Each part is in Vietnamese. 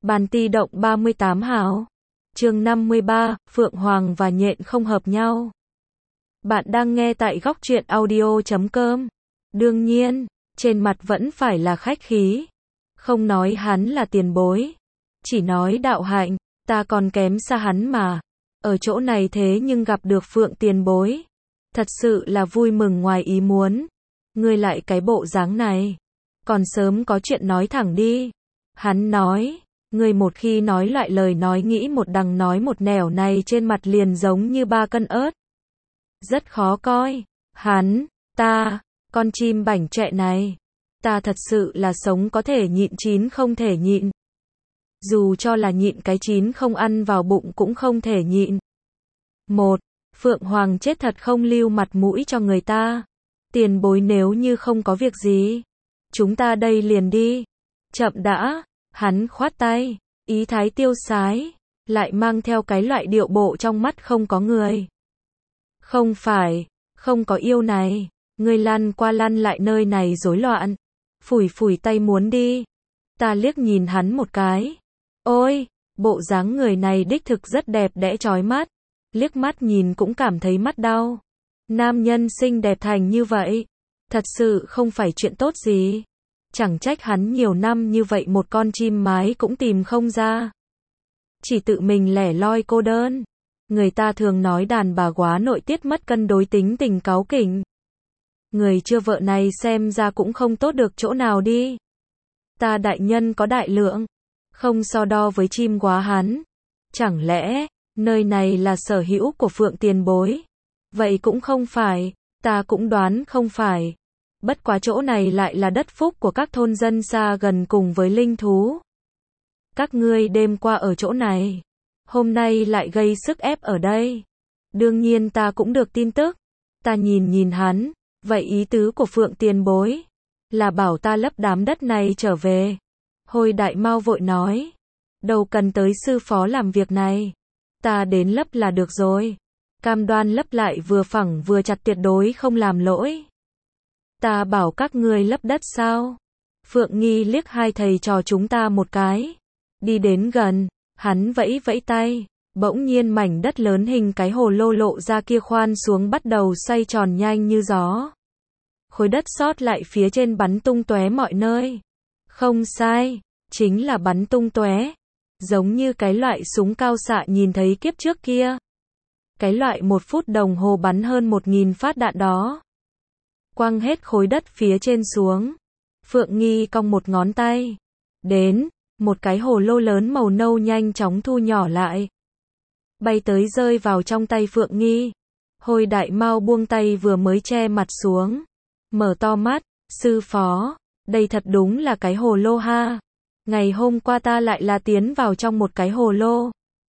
Bàn ti động 38 hào. Chương 53, Phượng Hoàng và nhện không hợp nhau. Bạn đang nghe tại góc truyện audio.com. Đương nhiên, trên mặt vẫn phải là khách khí. Không nói hắn là tiền bối. Chỉ nói đạo hạnh, ta còn kém xa hắn mà. Ở chỗ này thế nhưng gặp được Phượng tiền bối. Thật sự là vui mừng ngoài ý muốn. Ngươi lại cái bộ dáng này. Còn sớm có chuyện nói thẳng đi. Hắn nói. Ngươi một khi nói lại lời nói nghĩ một đằng nói một nẻo này trên mặt liền giống như 3 cân ớt. Rất khó coi. Hắn, ta, con chim bảnh trẹ này. Ta thật sự là sống có thể nhịn chín không thể nhịn. Dù cho là nhịn cái chín không ăn vào bụng cũng không thể nhịn. Một, Phượng Hoàng chết thật không lưu mặt mũi cho người ta. Tiền bối nếu như không có việc gì. Chúng ta đây liền đi. Chậm đã. Hắn khoát tay, ý thái tiêu sái, lại mang theo cái loại điệu bộ trong mắt không có người. Không phải, không có yêu này, ngươi lăn qua lăn lại nơi này rối loạn. Phủi phủi tay muốn đi. Ta liếc nhìn hắn một cái. Ôi, bộ dáng người này đích thực rất đẹp đẽ chói mắt. Liếc mắt nhìn cũng cảm thấy mắt đau. Nam nhân xinh đẹp thành như vậy, thật sự không phải chuyện tốt gì. Chẳng trách hắn nhiều năm như vậy một con chim mái cũng tìm không ra. Chỉ tự mình lẻ loi cô đơn. Người ta thường nói đàn bà quá nội tiết mất cân đối tính tình cáu kỉnh. Người chưa vợ này xem ra cũng không tốt được chỗ nào đi. Ta đại nhân có đại lượng, không so đo với chim quá hắn. Chẳng lẽ, nơi này là sở hữu của Phượng tiền bối? Vậy cũng không phải, ta cũng đoán không phải. Bất quá chỗ này lại là đất phúc của các thôn dân xa gần cùng với linh thú. Các ngươi đêm qua ở chỗ này, hôm nay lại gây sức ép ở đây. Đương nhiên ta cũng được tin tức. Ta nhìn hắn, vậy ý tứ của Phượng tiền bối là bảo ta lấp đám đất này trở về. Hồi Đại Mao vội nói, đâu cần tới sư phó làm việc này, ta đến lấp là được rồi. Cam đoan lấp lại vừa phẳng vừa chặt tuyệt đối không làm lỗi. Ta bảo các ngươi lấp đất sao? Phượng Nghi liếc hai thầy trò chúng ta một cái. Đi đến gần, hắn vẫy vẫy tay. Bỗng nhiên mảnh đất lớn hình cái hồ lô lộ ra kia khoan xuống bắt đầu xoay tròn nhanh như gió. Khối đất sót lại phía trên bắn tung tóe mọi nơi. Không sai, chính là bắn tung tóe. Giống như cái loại súng cao xạ nhìn thấy kiếp trước kia. Cái loại 1 phút đồng hồ bắn hơn 1000 phát đạn đó. Quăng hết khối đất phía trên xuống. Phượng Nghi cong một ngón tay. Đến, một cái hồ lô lớn màu nâu nhanh chóng thu nhỏ lại. Bay tới rơi vào trong tay Phượng Nghi. Hồi Đại Mao buông tay vừa mới che mặt xuống. Mở to mắt, sư phó, đây thật đúng là cái hồ lô ha. Ngày hôm qua ta lại là tiến vào trong một cái hồ lô.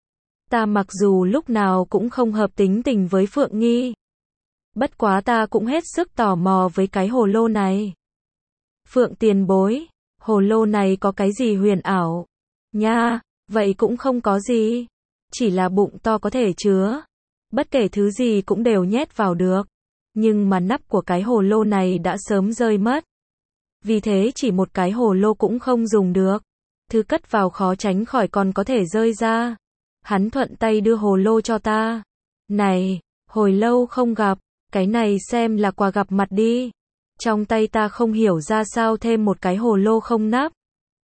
Ta mặc dù lúc nào cũng không hợp tính tình với Phượng Nghi. Bất quá ta cũng hết sức tò mò với cái hồ lô này. Phượng tiền bối, hồ lô này có cái gì huyền ảo? Nha, vậy cũng không có gì. Chỉ là bụng to có thể chứa. Bất kể thứ gì cũng đều nhét vào được. Nhưng mà nắp của cái hồ lô này đã sớm rơi mất. Vì thế chỉ một cái hồ lô cũng không dùng được. Thứ cất vào khó tránh khỏi còn có thể rơi ra. Hắn thuận tay đưa hồ lô cho ta. Này, hồi lâu không gặp. Cái này xem là quà gặp mặt đi. Trong tay ta không hiểu ra sao thêm một cái hồ lô không nắp.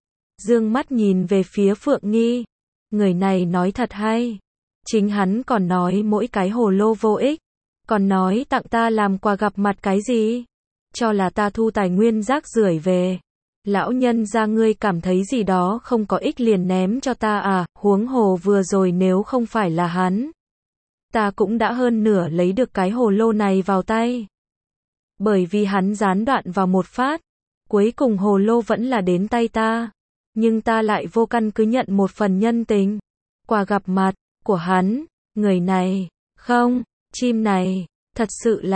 Dương mắt nhìn về phía Phượng Nghi. Người này nói thật hay. Chính hắn còn nói mỗi cái hồ lô vô ích. Còn nói tặng ta làm quà gặp mặt cái gì? Cho là ta thu tài nguyên rác rưởi về. Lão nhân gia ngươi cảm thấy gì đó không có ích liền ném cho ta à? Huống hồ vừa rồi nếu không phải là hắn, ta cũng đã hơn nửa lấy được cái hồ lô này vào tay. Bởi vì hắn gián đoạn vào một phát, cuối cùng hồ lô vẫn là đến tay ta. Nhưng ta lại vô căn cứ nhận một phần nhân tình. Quà gặp mặt của hắn, người này, không, chim này, thật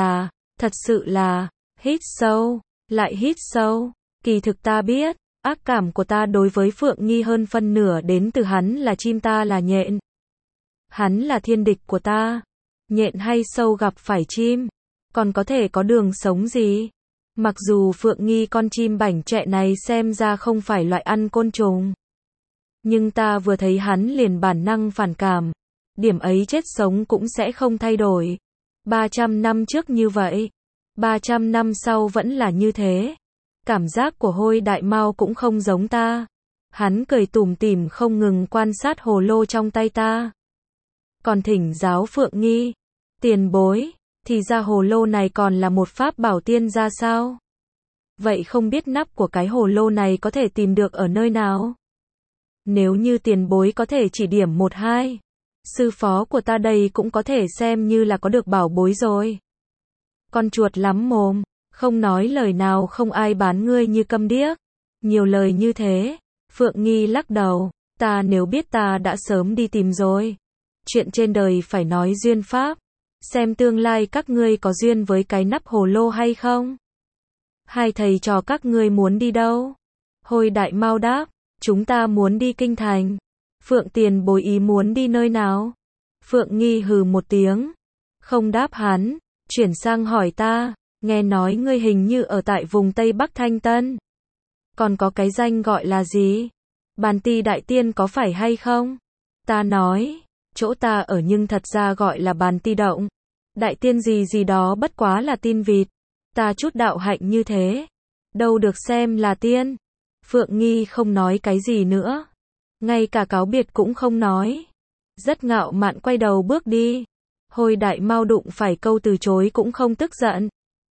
sự là, hít sâu, lại hít sâu. Kỳ thực ta biết, ác cảm của ta đối với Phượng Nghi hơn phân nửa đến từ hắn là chim ta là nhện. Hắn là thiên địch của ta. Nhện hay sâu gặp phải chim, còn có thể có đường sống gì? Mặc dù Phượng Nghi con chim bảnh trẹ này xem ra không phải loại ăn côn trùng. Nhưng ta vừa thấy hắn liền bản năng phản cảm. Điểm ấy chết sống cũng sẽ không thay đổi. 300 năm trước như vậy, 300 năm sau vẫn là như thế. Cảm giác của Hôi Đại Mao cũng không giống ta. Hắn cười tủm tỉm không ngừng quan sát hồ lô trong tay ta. Còn thỉnh giáo Phượng Nghi, tiền bối, thì ra hồ lô này còn là một pháp bảo tiên gia sao? Vậy không biết nắp của cái hồ lô này có thể tìm được ở nơi nào? Nếu như tiền bối có thể chỉ điểm một hai, sư phó của ta đây cũng có thể xem như là có được bảo bối rồi. Con chuột lắm mồm, không nói lời nào không ai bán ngươi như câm điếc. Nhiều lời như thế, Phượng Nghi lắc đầu, ta nếu biết ta đã sớm đi tìm rồi. Chuyện trên đời phải nói duyên pháp, xem tương lai các ngươi có duyên với cái nắp hồ lô hay không. Hai thầy trò các ngươi muốn đi đâu? Hôi Đại Mao đáp, chúng ta muốn đi kinh thành. Phượng tiền bối ý muốn đi nơi nào? Phượng Nghi hừ một tiếng, không đáp hắn, chuyển sang hỏi ta, nghe nói ngươi hình như ở tại vùng Tây Bắc Thanh Tân. Còn có cái danh gọi là gì? Bàn Ti Đại Tiên có phải hay không? Ta nói, chỗ ta ở nhưng thật ra gọi là Bàn Ti Động. Đại tiên gì gì đó bất quá là tin vịt. Ta chút đạo hạnh như thế, đâu được xem là tiên. Phượng Nghi không nói cái gì nữa, ngay cả cáo biệt cũng không nói. Rất ngạo mạn quay đầu bước đi. Hôi Đại Mao đụng phải câu từ chối cũng không tức giận.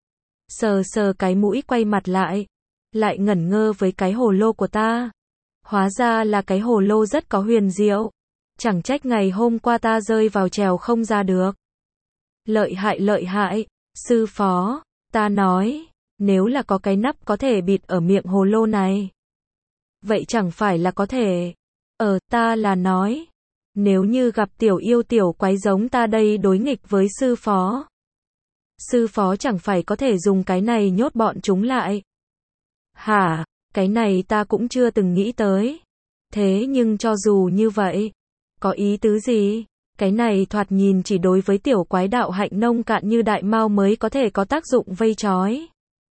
Sờ sờ cái mũi quay mặt lại ngẩn ngơ với cái hồ lô của ta. Hóa ra là cái hồ lô rất có huyền diệu. Chẳng trách ngày hôm qua ta rơi vào trèo không ra được. Lợi hại, sư phó, ta nói, nếu là có cái nắp có thể bịt ở miệng hồ lô này. Vậy chẳng phải là có thể. Ta là nói, nếu như gặp tiểu yêu tiểu quái giống ta đây đối nghịch với sư phó. Sư phó chẳng phải có thể dùng cái này nhốt bọn chúng lại. Hả, cái này ta cũng chưa từng nghĩ tới. Thế nhưng cho dù như vậy, có ý tứ gì? Cái này thoạt nhìn chỉ đối với tiểu quái đạo hạnh nông cạn như Đại Mao mới có thể có tác dụng vây trói.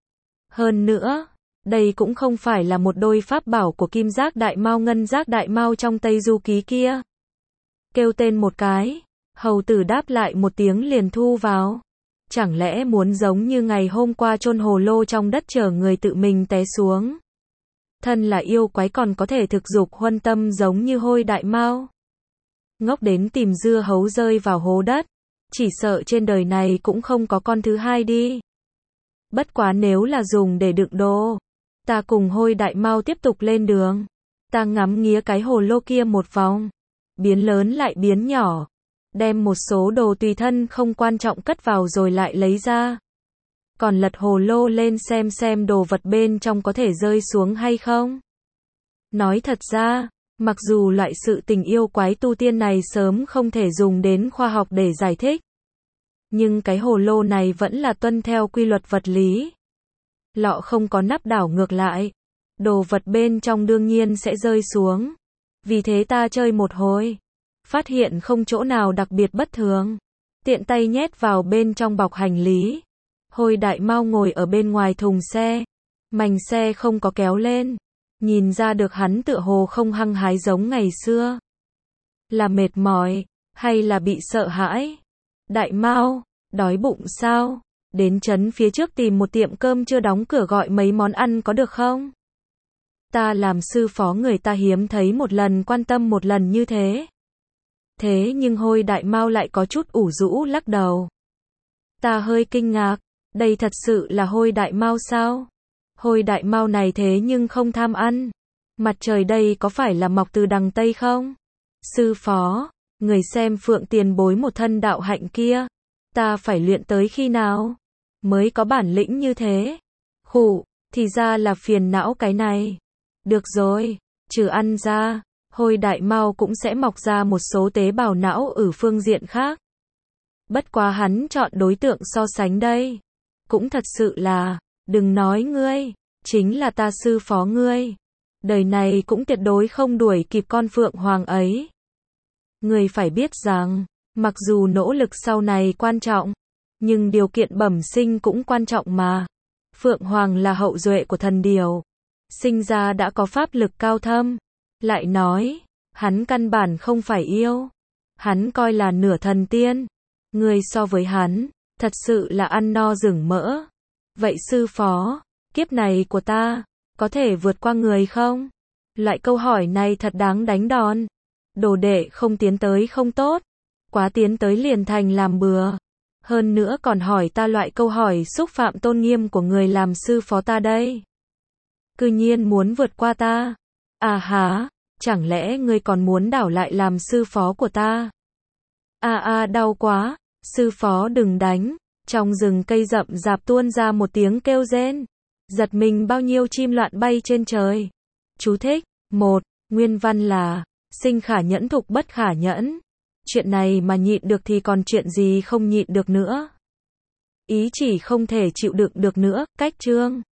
Hơn nữa, đây cũng không phải là một đôi pháp bảo của Kim Giác Đại Mao Ngân Giác Đại Mao trong Tây Du Ký kia. Kêu tên một cái, hầu tử đáp lại một tiếng liền thu vào. Chẳng lẽ muốn giống như ngày hôm qua chôn hồ lô trong đất chờ người tự mình té xuống? Thân là yêu quái còn có thể thực dục huân tâm giống như Hôi Đại Mao. Ngốc đến tìm dưa hấu rơi vào hố đất, chỉ sợ trên đời này cũng không có con thứ hai đi. Bất quá nếu là dùng để đựng đồ, ta cùng Hôi Đại Mao tiếp tục lên đường. Ta ngắm nghía cái hồ lô kia một vòng, biến lớn lại biến nhỏ, đem một số đồ tùy thân không quan trọng cất vào rồi lại lấy ra. Còn lật hồ lô lên xem đồ vật bên trong có thể rơi xuống hay không. Nói thật ra, mặc dù loại sự tình yêu quái tu tiên này sớm không thể dùng đến khoa học để giải thích, nhưng cái hồ lô này vẫn là tuân theo quy luật vật lý. Lọ không có nắp đảo ngược lại, đồ vật bên trong đương nhiên sẽ rơi xuống. Vì thế ta chơi một hồi, phát hiện không chỗ nào đặc biệt bất thường, tiện tay nhét vào bên trong bọc hành lý. Hôi Đại Mao ngồi ở bên ngoài thùng xe, mành xe không có kéo lên, nhìn ra được hắn tựa hồ không hăng hái giống ngày xưa. Là mệt mỏi, hay là bị sợ hãi? Đại Mao, đói bụng sao? Đến trấn phía trước tìm một tiệm cơm chưa đóng cửa gọi mấy món ăn có được không? Ta làm sư phó người ta hiếm thấy một lần quan tâm một lần như thế. Thế nhưng Hôi Đại Mao lại có chút ủ rũ lắc đầu. Ta hơi kinh ngạc, đây thật sự là Hôi Đại Mao sao? Hôi Đại Mao này thế nhưng không tham ăn. Mặt trời đây có phải là mọc từ đằng Tây không? Sư phó, người xem Phượng tiền bối một thân đạo hạnh kia, ta phải luyện tới khi nào mới có bản lĩnh như thế? Khụ, thì ra là phiền não cái này. Được rồi, trừ ăn ra, Hôi Đại Mao cũng sẽ mọc ra một số tế bào não ở phương diện khác. Bất quá hắn chọn đối tượng so sánh đây, cũng thật sự là, đừng nói ngươi, chính là ta sư phó ngươi, đời này cũng tuyệt đối không đuổi kịp con Phượng Hoàng ấy. Ngươi phải biết rằng, mặc dù nỗ lực sau này quan trọng, nhưng điều kiện bẩm sinh cũng quan trọng mà. Phượng Hoàng là hậu duệ của thần điểu, sinh ra đã có pháp lực cao thâm. Lại nói, Hắn căn bản không phải yêu. Hắn coi là nửa thần tiên. Người so với hắn, thật sự là ăn no rừng mỡ. Vậy sư phó, kiếp này của ta, có thể vượt qua người không? Loại câu hỏi này thật đáng đánh đòn. Đồ đệ không tiến tới không tốt. Quá tiến tới liền thành làm bừa. Hơn nữa còn hỏi ta loại câu hỏi xúc phạm tôn nghiêm của người làm sư phó ta đây. Cư nhiên muốn vượt qua ta. À hả, chẳng lẽ ngươi còn muốn đảo lại làm sư phó của ta? Đau quá, sư phó đừng đánh. Trong rừng cây rậm rạp tuôn ra một tiếng kêu rên. Giật mình bao nhiêu chim loạn bay trên trời. Chú thích, 1. Nguyên văn là, sinh khả nhẫn thục bất khả nhẫn. Chuyện này mà nhịn được thì còn chuyện gì không nhịn được nữa. Ý chỉ không thể chịu đựng được nữa, cách chương.